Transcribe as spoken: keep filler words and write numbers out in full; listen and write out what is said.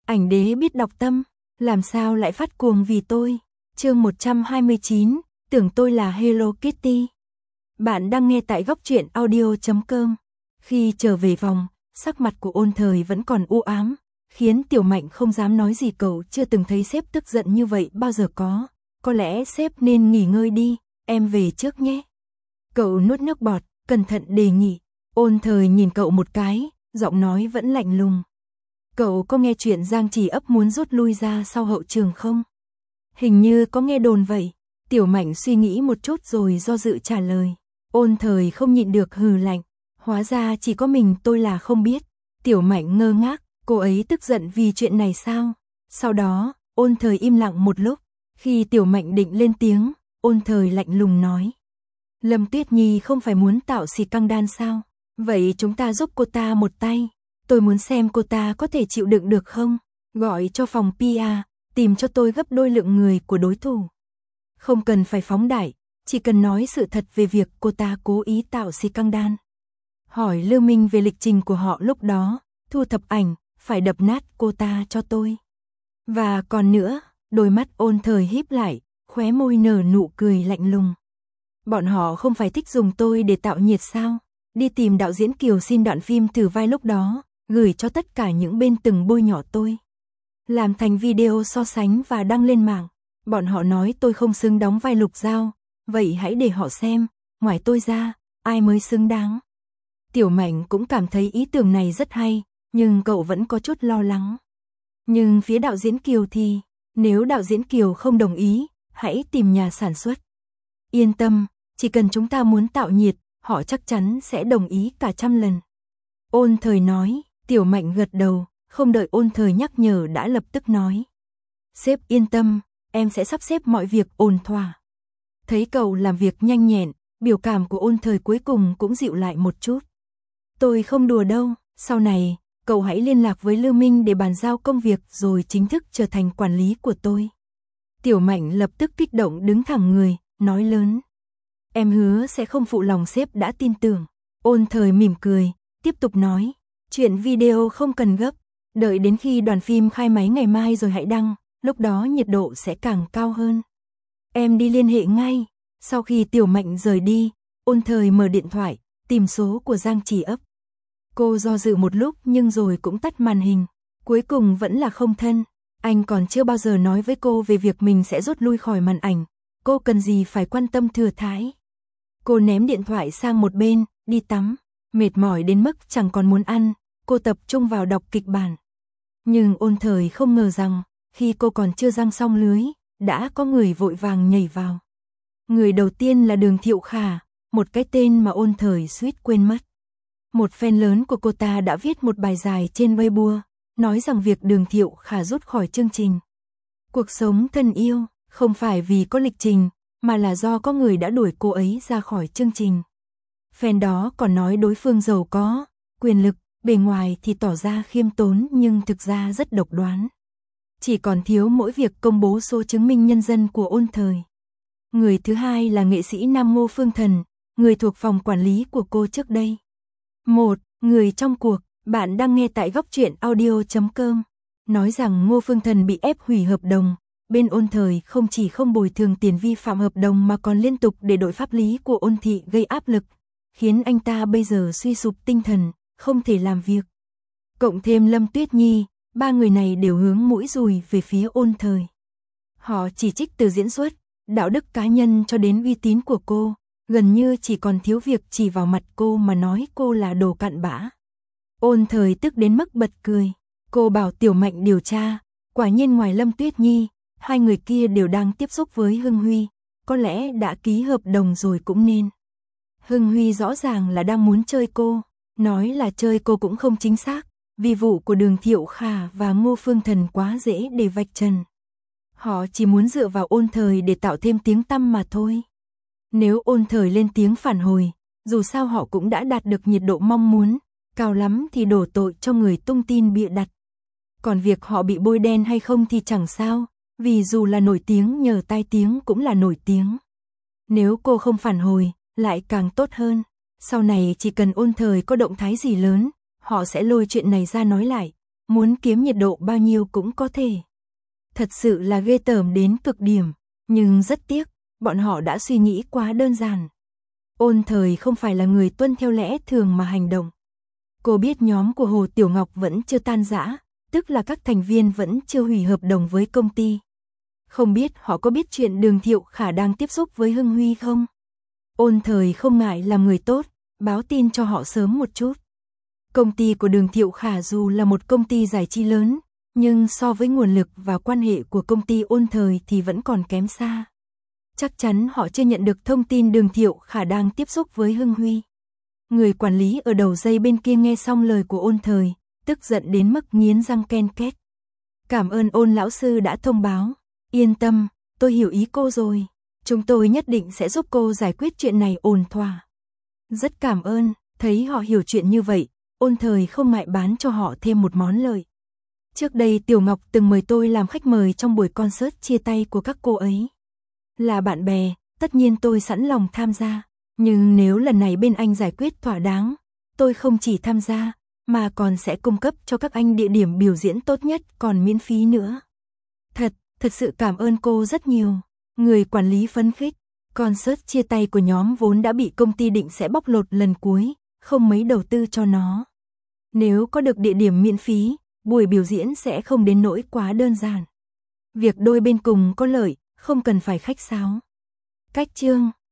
Ảnh đế biết đọc tâm, làm sao lại phát cuồng vì tôi. Chương một trăm hai mươi chín, tưởng tôi là Hello Kitty. Bạn đang nghe tại góc truyện audio chấm com. Khi trở về phòng, sắc mặt của Ôn Thời vẫn còn u ám, khiến Tiểu Mạnh không dám nói gì. Cậu chưa từng thấy sếp tức giận như vậy bao giờ có. Có lẽ sếp nên nghỉ ngơi đi, em về trước nhé. Cậu nuốt nước bọt, cẩn thận đề nghị. Ôn Thời nhìn cậu một cái, giọng nói vẫn lạnh lùng. Cậu có nghe chuyện Giang Chỉ Ấp muốn rút lui ra sau hậu trường không? Hình như có nghe đồn vậy. Tiểu Mạnh suy nghĩ một chút rồi do dự trả lời. Ôn Thời không nhịn được hừ lạnh. Hóa ra chỉ có mình tôi là không biết. Tiểu Mạnh ngơ ngác, cô ấy tức giận vì chuyện này sao? Sau đó, Ôn Thời im lặng một lúc. Khi Tiểu Mạnh định lên tiếng, Ôn Thời lạnh lùng nói. Lâm Tuyết Nhi không phải muốn tạo xì căng đan sao? Vậy chúng ta giúp cô ta một tay. Tôi muốn xem cô ta có thể chịu đựng được không? Gọi cho phòng pê e, tìm cho tôi gấp đôi lượng người của đối thủ. Không cần phải phóng đại, chỉ cần nói sự thật về việc cô ta cố ý tạo xì căng đan. Hỏi Lưu Minh về lịch trình của họ lúc đó, thu thập ảnh, phải đập nát cô ta cho tôi. Và còn nữa, đôi mắt Ôn Thời híp lại, khóe môi nở nụ cười lạnh lùng. Bọn họ không phải thích dùng tôi để tạo nhiệt sao? Đi tìm đạo diễn Kiều xin đoạn phim thử vai lúc đó, gửi cho tất cả những bên từng bôi nhọ tôi. Làm thành video so sánh và đăng lên mạng. Bọn họ nói tôi không xứng đóng vai Lục Giao, vậy hãy để họ xem, ngoài tôi ra, ai mới xứng đáng. Tiểu Mạnh cũng cảm thấy ý tưởng này rất hay, nhưng cậu vẫn có chút lo lắng. Nhưng phía đạo diễn Kiều thì, nếu đạo diễn Kiều không đồng ý, hãy tìm nhà sản xuất. Yên tâm, chỉ cần chúng ta muốn tạo nhiệt, họ chắc chắn sẽ đồng ý cả trăm lần. Ôn Thời nói. Tiểu Mạnh gật đầu, không đợi Ôn Thời nhắc nhở đã lập tức nói. Sếp yên tâm, em sẽ sắp xếp mọi việc ổn thỏa. Thấy cậu làm việc nhanh nhẹn, biểu cảm của Ôn Thời cuối cùng cũng dịu lại một chút. Tôi không đùa đâu, sau này, cậu hãy liên lạc với Lưu Minh để bàn giao công việc rồi chính thức trở thành quản lý của tôi. Tiểu Mạnh lập tức kích động đứng thẳng người, nói lớn. Em hứa sẽ không phụ lòng sếp đã tin tưởng. Ôn Thời mỉm cười, tiếp tục nói. Chuyện video không cần gấp, đợi đến khi đoàn phim khai máy ngày mai rồi hãy đăng, lúc đó nhiệt độ sẽ càng cao hơn. Em đi liên hệ ngay. Sau khi Tiểu Mạnh rời đi, Ôn Thời mở điện thoại, tìm số của Giang Chỉ Ấp. Cô do dự một lúc nhưng rồi cũng tắt màn hình, cuối cùng vẫn là không thân. Anh còn chưa bao giờ nói với cô về việc mình sẽ rút lui khỏi màn ảnh, cô cần gì phải quan tâm thừa thãi. Cô ném điện thoại sang một bên, đi tắm. Mệt mỏi đến mức chẳng còn muốn ăn, cô tập trung vào đọc kịch bản. Nhưng Ôn Thời không ngờ rằng, khi cô còn chưa giăng xong lưới, đã có người vội vàng nhảy vào. Người đầu tiên là Đường Thiệu Khả, một cái tên mà Ôn Thời suýt quên mất. Một fan lớn của cô ta đã viết một bài dài trên Weibo, nói rằng việc Đường Thiệu Khả rút khỏi chương trình Cuộc Sống Thân Yêu, không phải vì có lịch trình, mà là do có người đã đuổi cô ấy ra khỏi chương trình. Fan đó còn nói đối phương giàu có, quyền lực, bề ngoài thì tỏ ra khiêm tốn nhưng thực ra rất độc đoán. Chỉ còn thiếu mỗi việc công bố số chứng minh nhân dân của Ôn Thời. Người thứ hai là nghệ sĩ nam Ngô Phương Thần, người thuộc phòng quản lý của cô trước đây. Một, người trong cuộc, bạn đang nghe tại góc truyện audio chấm com. Nói rằng Ngô Phương Thần bị ép hủy hợp đồng, bên Ôn Thời không chỉ không bồi thường tiền vi phạm hợp đồng mà còn liên tục để đội pháp lý của Ôn Thị gây áp lực, khiến anh ta bây giờ suy sụp tinh thần, không thể làm việc. Cộng thêm Lâm Tuyết Nhi, ba người này đều hướng mũi dùi về phía Ôn Thời. Họ chỉ trích từ diễn xuất, đạo đức cá nhân cho đến uy tín của cô, gần như chỉ còn thiếu việc chỉ vào mặt cô mà nói cô là đồ cặn bã. Ôn Thời tức đến mức bật cười. Cô bảo Tiểu Mạnh điều tra, quả nhiên ngoài Lâm Tuyết Nhi, hai người kia đều đang tiếp xúc với Hưng Huy, có lẽ đã ký hợp đồng rồi cũng nên. Hưng Huy rõ ràng là đang muốn chơi cô, nói là chơi cô cũng không chính xác, vì vụ của Đường Thiệu Khả và Ngô Phương Thần quá dễ để vạch trần. Họ chỉ muốn dựa vào Ôn Thời để tạo thêm tiếng tăm mà thôi. Nếu Ôn Thời lên tiếng phản hồi, dù sao họ cũng đã đạt được nhiệt độ mong muốn, cao lắm thì đổ tội cho người tung tin bịa đặt. Còn việc họ bị bôi đen hay không thì chẳng sao, vì dù là nổi tiếng nhờ tai tiếng cũng là nổi tiếng. Nếu cô không phản hồi, lại càng tốt hơn. Sau này chỉ cần Ôn Thời có động thái gì lớn, họ sẽ lôi chuyện này ra nói lại. muốn kiếm nhiệt độ bao nhiêu cũng có thể. Thật sự là ghê tởm đến cực điểm, nhưng rất tiếc, bọn họ đã suy nghĩ quá đơn giản. Ôn Thời không phải là người tuân theo lẽ thường mà hành động. Cô biết nhóm của Hồ Tiểu Ngọc vẫn chưa tan rã, tức là các thành viên vẫn chưa hủy hợp đồng với công ty. Không biết họ có biết chuyện Đường Thiệu Khả đang tiếp xúc với Hưng Huy không? Ôn Thời không ngại làm người tốt, báo tin cho họ sớm một chút. Công ty của Đường Thiệu Khả dù là một công ty giải trí lớn, nhưng so với nguồn lực và quan hệ của công ty Ôn Thời thì vẫn còn kém xa. Chắc chắn họ chưa nhận được thông tin Đường Thiệu Khả đang tiếp xúc với Hưng Huy. Người quản lý ở đầu dây bên kia nghe xong lời của Ôn Thời, tức giận đến mức nghiến răng ken két. Cảm ơn Ôn lão sư đã thông báo. Yên tâm, tôi hiểu ý cô rồi. Chúng tôi nhất định sẽ giúp cô giải quyết chuyện này ổn thỏa. Rất cảm ơn, thấy họ hiểu chuyện như vậy, Ôn Thời không ngại bán cho họ thêm một món lợi. Trước đây Tiểu Ngọc từng mời tôi làm khách mời trong buổi concert chia tay của các cô ấy. Là bạn bè, tất nhiên tôi sẵn lòng tham gia. Nhưng nếu lần này bên anh giải quyết thỏa đáng, tôi không chỉ tham gia, mà còn sẽ cung cấp cho các anh địa điểm biểu diễn tốt nhất còn miễn phí nữa. Thật, thật sự cảm ơn cô rất nhiều. Người quản lý phấn khích, concert chia tay của nhóm vốn đã bị công ty định sẽ bóc lột lần cuối, không mấy đầu tư cho nó. Nếu có được địa điểm miễn phí, buổi biểu diễn sẽ không đến nỗi quá đơn giản. Việc đôi bên cùng có lợi, không cần phải khách sáo. Cách chương